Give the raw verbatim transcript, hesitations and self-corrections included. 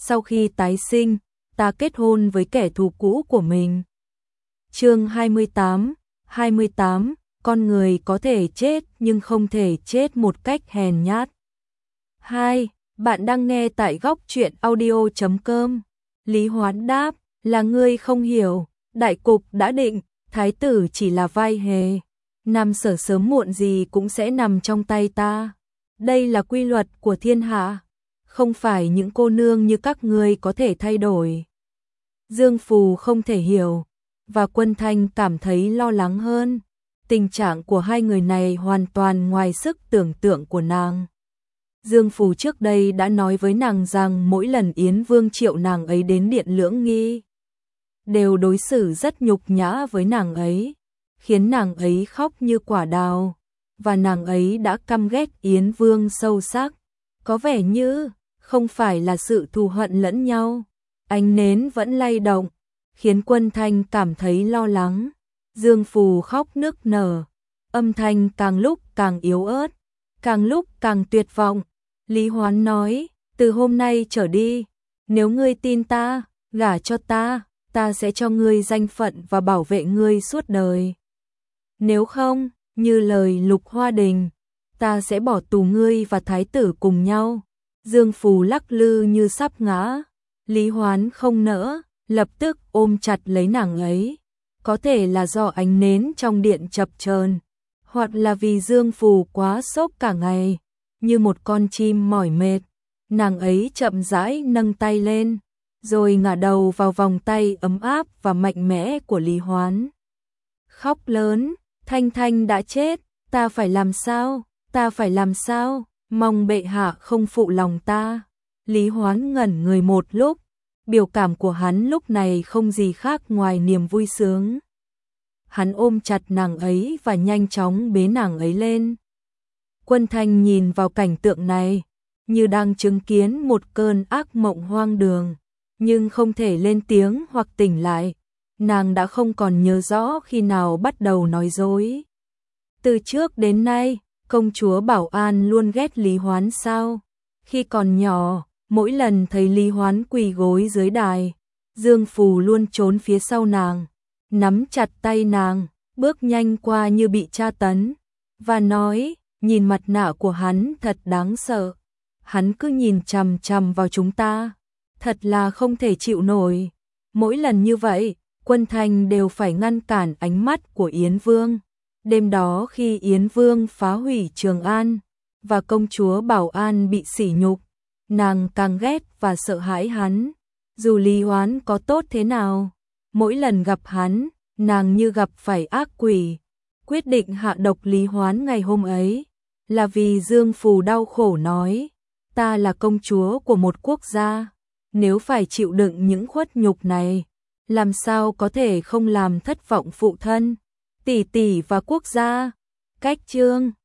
sau khi tái sinh, ta kết hôn với kẻ thù cũ của mình. Chương hai mươi tám, hai mươi tám, con người có thể chết nhưng không thể chết một cách hèn nhát. hai. Bạn đang nghe tại góc truyện audio chấm com. Lý Hoán đáp, là ngươi không hiểu, đại cục đã định, thái tử chỉ là vai hề. Nam Sở sớm muộn gì cũng sẽ nằm trong tay ta. Đây là quy luật của thiên hạ, không phải những cô nương như các ngươi có thể thay đổi. Dương Phù không thể hiểu, và Quân Thanh cảm thấy lo lắng hơn. Tình trạng của hai người này hoàn toàn ngoài sức tưởng tượng của nàng. Dương Phù trước đây đã nói với nàng rằng mỗi lần Yến Vương triệu nàng ấy đến Điện Lưỡng Nghi, đều đối xử rất nhục nhã với nàng ấy, khiến nàng ấy khóc như quả đào, và nàng ấy đã căm ghét Yến Vương sâu sắc. Có vẻ như không phải là sự thù hận lẫn nhau. Ánh nến vẫn lay động, khiến Quân Thanh cảm thấy lo lắng. Dương Phù khóc nức nở, âm thanh càng lúc càng yếu ớt, càng lúc càng tuyệt vọng. Lý Hoán nói, từ hôm nay trở đi, nếu ngươi tin ta, gả cho ta, ta sẽ cho ngươi danh phận và bảo vệ ngươi suốt đời. Nếu không, như lời Lục Hoa Đình, ta sẽ bỏ tù ngươi và thái tử cùng nhau. Dương Phù lắc lư như sắp ngã. Lý Hoán không nỡ, lập tức ôm chặt lấy nàng ấy. Có thể là do ánh nến trong điện chập chờn, hoặc là vì Dương Phù quá sốc cả ngày, như một con chim mỏi mệt. Nàng ấy chậm rãi nâng tay lên, rồi ngả đầu vào vòng tay ấm áp và mạnh mẽ của Lý Hoán. Khóc lớn, Thanh Thanh đã chết, ta phải làm sao, ta phải làm sao, mong bệ hạ không phụ lòng ta. Lý Hoán ngẩn người một lúc, biểu cảm của hắn lúc này không gì khác ngoài niềm vui sướng. Hắn ôm chặt nàng ấy và nhanh chóng bế nàng ấy lên. Quân Thanh nhìn vào cảnh tượng này, như đang chứng kiến một cơn ác mộng hoang đường, nhưng không thể lên tiếng hoặc tỉnh lại. Nàng đã không còn nhớ rõ khi nào bắt đầu nói dối. Từ trước đến nay, công chúa Bảo An luôn ghét Lý Hoán sao? Khi còn nhỏ, mỗi lần thấy Lý Hoán quỳ gối dưới đài, Dương Phù luôn trốn phía sau nàng, nắm chặt tay nàng, bước nhanh qua như bị tra tấn, và nói, nhìn mặt nạ của hắn thật đáng sợ. Hắn cứ nhìn chằm chằm vào chúng ta, thật là không thể chịu nổi. Mỗi lần như vậy, Quân Thanh đều phải ngăn cản ánh mắt của Yến Vương. Đêm đó khi Yến Vương phá hủy Trường An, và công chúa Bảo An bị sỉ nhục, nàng càng ghét và sợ hãi hắn. Dù Lý Hoán có tốt thế nào, mỗi lần gặp hắn, nàng như gặp phải ác quỷ. Quyết định hạ độc Lý Hoán ngày hôm ấy, là vì Dương Phù đau khổ nói, ta là công chúa của một quốc gia, nếu phải chịu đựng những khuất nhục này, làm sao có thể không làm thất vọng phụ thân, tỷ tỷ và quốc gia. Cách chương